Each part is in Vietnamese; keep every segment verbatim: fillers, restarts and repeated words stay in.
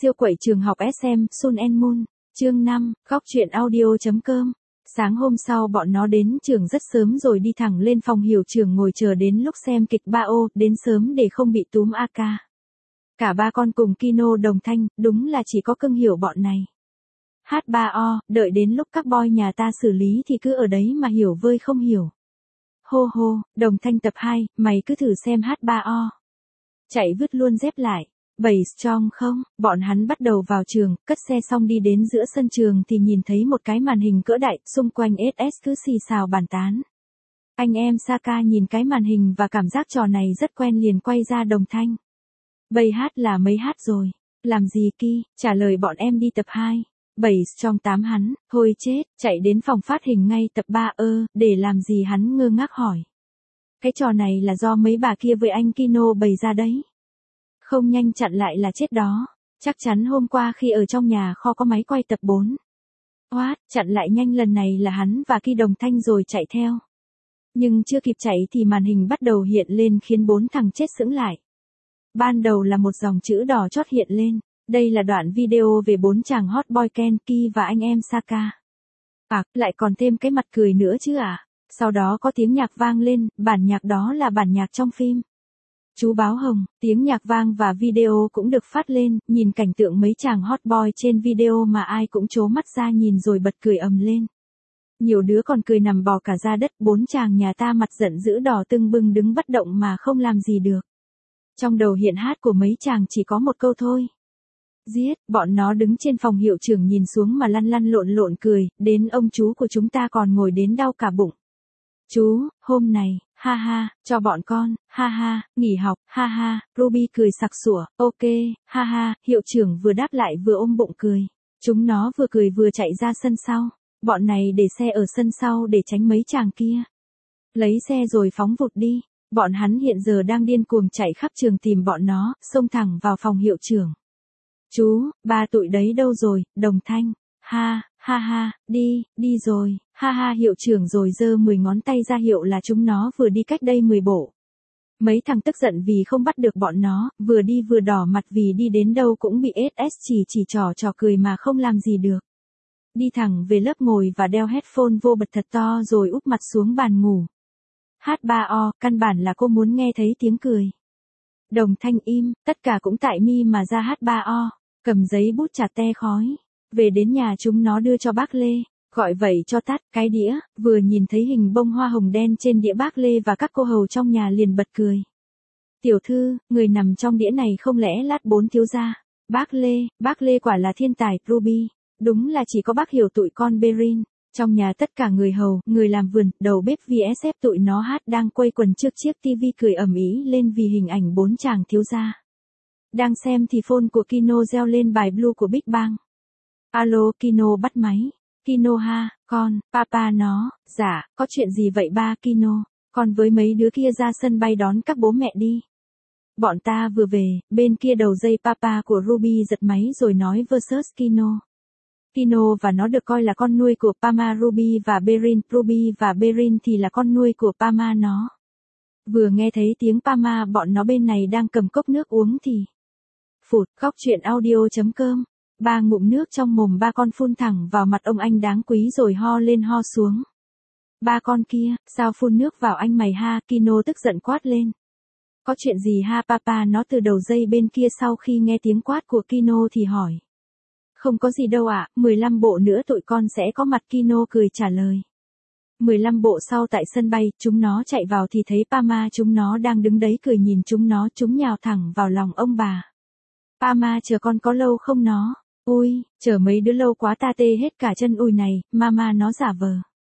Siêu quậy trường học ét em, Sun and Moon, chương năm, góc truyện audio.com. Sáng hôm sau bọn nó đến trường rất sớm rồi đi thẳng lên phòng hiệu trưởng ngồi chờ đến lúc xem kịch ba ô, đến sớm để không bị túm a ca. Cả ba con cùng Kino đồng thanh, đúng là chỉ có cưng hiểu bọn này. hát ba o, đợi đến lúc các boy nhà ta xử lý thì cứ ở đấy mà hiểu vơi không hiểu. Hô hô, đồng thanh tập hai, mày cứ thử xem hát ba o. Chạy vứt luôn dép lại. Bảy strong không, bọn hắn bắt đầu vào trường, cất xe xong đi đến giữa sân trường thì nhìn thấy một cái màn hình cỡ đại, xung quanh ét ét cứ xì xào bàn tán. Anh em Saka nhìn cái màn hình và cảm giác trò này rất quen liền quay ra đồng thanh. Bầy hát là mấy hát rồi, làm gì Ki, trả lời bọn em đi tập hai. Bảy strong tám hắn, thôi chết, chạy đến phòng phát hình ngay tập ba ơ, để làm gì hắn ngơ ngác hỏi. Cái trò này là do mấy bà kia với anh Kino bày ra đấy. Không nhanh chặn lại là chết đó. Chắc chắn hôm qua khi ở trong nhà kho có máy quay tập bốn. What, chặn lại nhanh lần này là hắn và Ki đồng thanh rồi chạy theo. Nhưng chưa kịp chạy thì màn hình bắt đầu hiện lên khiến bốn thằng chết sững lại. Ban đầu là một dòng chữ đỏ chót hiện lên. Đây là đoạn video về bốn chàng hot boy Ken, Ki và anh em Saka. À, lại còn thêm cái mặt cười nữa chứ à. Sau đó có tiếng nhạc vang lên, bản nhạc đó là bản nhạc trong phim. Chú báo hồng, tiếng nhạc vang và video cũng được phát lên, nhìn cảnh tượng mấy chàng hot boy trên video mà ai cũng trố mắt ra nhìn rồi bật cười ầm lên. Nhiều đứa còn cười nằm bò cả ra đất, bốn chàng nhà ta mặt giận dữ đỏ tưng bừng đứng bất động mà không làm gì được. Trong đầu hiện hát của mấy chàng chỉ có một câu thôi. Giết, bọn nó đứng trên phòng hiệu trưởng nhìn xuống mà lăn lăn lộn lộn cười, đến ông chú của chúng ta còn ngồi đến đau cả bụng. Chú, hôm này, ha ha, cho bọn con, ha ha, nghỉ học, ha ha, Ruby cười sặc sủa, ok, ha ha, hiệu trưởng vừa đáp lại vừa ôm bụng cười. Chúng nó vừa cười vừa chạy ra sân sau, bọn này để xe ở sân sau để tránh mấy chàng kia. Lấy xe rồi phóng vụt đi, bọn hắn hiện giờ đang điên cuồng chạy khắp trường tìm bọn nó, xông thẳng vào phòng hiệu trưởng. Chú, ba tụi đấy đâu rồi, đồng thanh, ha, ha ha, đi, đi rồi, ha ha hiệu trưởng rồi giơ mười ngón tay ra hiệu là chúng nó vừa đi cách đây mười bộ. Mấy thằng tức giận vì không bắt được bọn nó, vừa đi vừa đỏ mặt vì đi đến đâu cũng bị ét ét chỉ chỉ trò trò cười mà không làm gì được. Đi thẳng về lớp ngồi và đeo headphone vô bật thật to rồi úp mặt xuống bàn ngủ. hát ba o, căn bản là cô muốn nghe thấy tiếng cười. Đồng thanh im, tất cả cũng tại mi mà ra hát ba o, cầm giấy bút chặt te khói. Về đến nhà chúng nó đưa cho bác Lê, gọi vậy cho tắt cái đĩa, vừa nhìn thấy hình bông hoa hồng đen trên đĩa bác Lê và các cô hầu trong nhà liền bật cười. Tiểu thư, người nằm trong đĩa này không lẽ lát bốn thiếu gia? Bác Lê, bác Lê quả là thiên tài, Ruby. Đúng là chỉ có bác hiểu tụi con Berin. Trong nhà tất cả người hầu, người làm vườn, đầu bếp vê ét ép tụi nó hát đang quây quần trước chiếc tivi cười ầm ĩ lên vì hình ảnh bốn chàng thiếu gia. Đang xem thì phone của Kino reo lên bài Blue của Big Bang. Alo, Kino bắt máy. Kino ha, con, papa nó, dạ, có chuyện gì vậy ba Kino? Con với mấy đứa kia ra sân bay đón các bố mẹ đi. Bọn ta vừa về, bên kia đầu dây papa của Ruby giật máy rồi nói versus Kino. Kino và nó được coi là con nuôi của Pama Ruby và Berin, Ruby và Berin thì là con nuôi của Pama nó. Vừa nghe thấy tiếng Pama bọn nó bên này đang cầm cốc nước uống thì... Phụt, góc truyện audio.com. Ba ngụm nước trong mồm ba con phun thẳng vào mặt ông anh đáng quý rồi ho lên ho xuống. Ba con kia, sao phun nước vào anh mày ha, Kino tức giận quát lên. Có chuyện gì ha papa nó từ đầu dây bên kia sau khi nghe tiếng quát của Kino thì hỏi. Không có gì đâu ạ, à, mười lăm bộ nữa tụi con sẽ có mặt Kino cười trả lời. mười lăm bộ sau tại sân bay, chúng nó chạy vào thì thấy Pama chúng nó đang đứng đấy cười nhìn chúng nó, chúng nhào thẳng vào lòng ông bà. Pama chờ con có lâu không nó? Ui, chờ mấy đứa lâu quá ta tê hết cả chân ui này, mama nó giả vờ.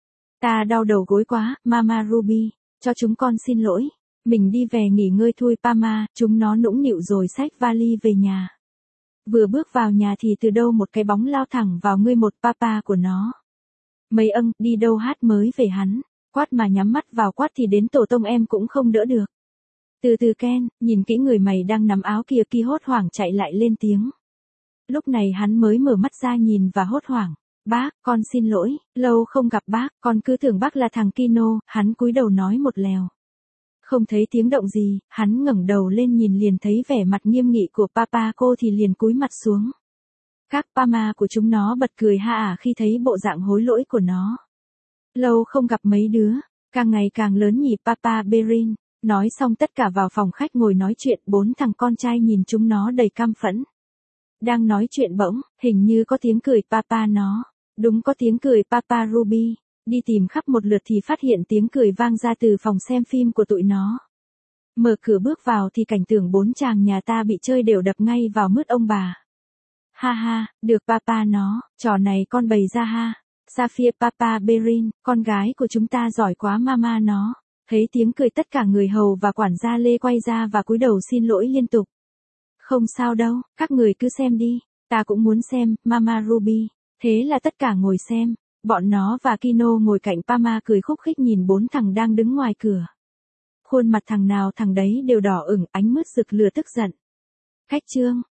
Ta đau đầu gối quá, mama Ruby, cho chúng con xin lỗi. Mình đi về nghỉ ngơi thôi Pama, chúng nó nũng nịu rồi xách vali về nhà. Vừa bước vào nhà thì từ đâu một cái bóng lao thẳng vào ngươi một papa của nó. Mấy âng, đi đâu hát mới về hắn, quát mà nhắm mắt vào quát thì đến tổ tông em cũng không đỡ được. Từ từ Ken, nhìn kỹ người mày đang nắm áo kia kia hốt hoảng chạy lại lên tiếng. Lúc này hắn mới mở mắt ra nhìn và hốt hoảng. Bác, con xin lỗi, lâu không gặp bác, con cứ tưởng bác là thằng Kino, hắn cúi đầu nói một lèo. Không thấy tiếng động gì, hắn ngẩng đầu lên nhìn liền thấy vẻ mặt nghiêm nghị của papa cô thì liền cúi mặt xuống. Các pama của chúng nó bật cười ha ả khi thấy bộ dạng hối lỗi của nó. Lâu không gặp mấy đứa, càng ngày càng lớn nhỉ papa Berin. Nói xong tất cả vào phòng khách ngồi nói chuyện, bốn thằng con trai nhìn chúng nó đầy căm phẫn. Đang nói chuyện bỗng, hình như có tiếng cười papa nó. Đúng có tiếng cười papa Ruby. Đi tìm khắp một lượt thì phát hiện tiếng cười vang ra từ phòng xem phim của tụi nó. Mở cửa bước vào thì cảnh tượng bốn chàng nhà ta bị chơi đều đập ngay vào mứt ông bà. Ha ha, được papa nó, trò này con bày ra ha. Saphir papa Berin, con gái của chúng ta giỏi quá mama nó. Thấy tiếng cười tất cả người hầu và quản gia Lê quay ra và cúi đầu xin lỗi liên tục. Không sao đâu, các người cứ xem đi, ta cũng muốn xem, mama Ruby. Thế là tất cả ngồi xem. Bọn nó và Kino ngồi cạnh Pama cười khúc khích nhìn bốn thằng đang đứng ngoài cửa. Khuôn mặt thằng nào thằng đấy đều đỏ ửng, ánh mứt rực lửa tức giận. Khách trương,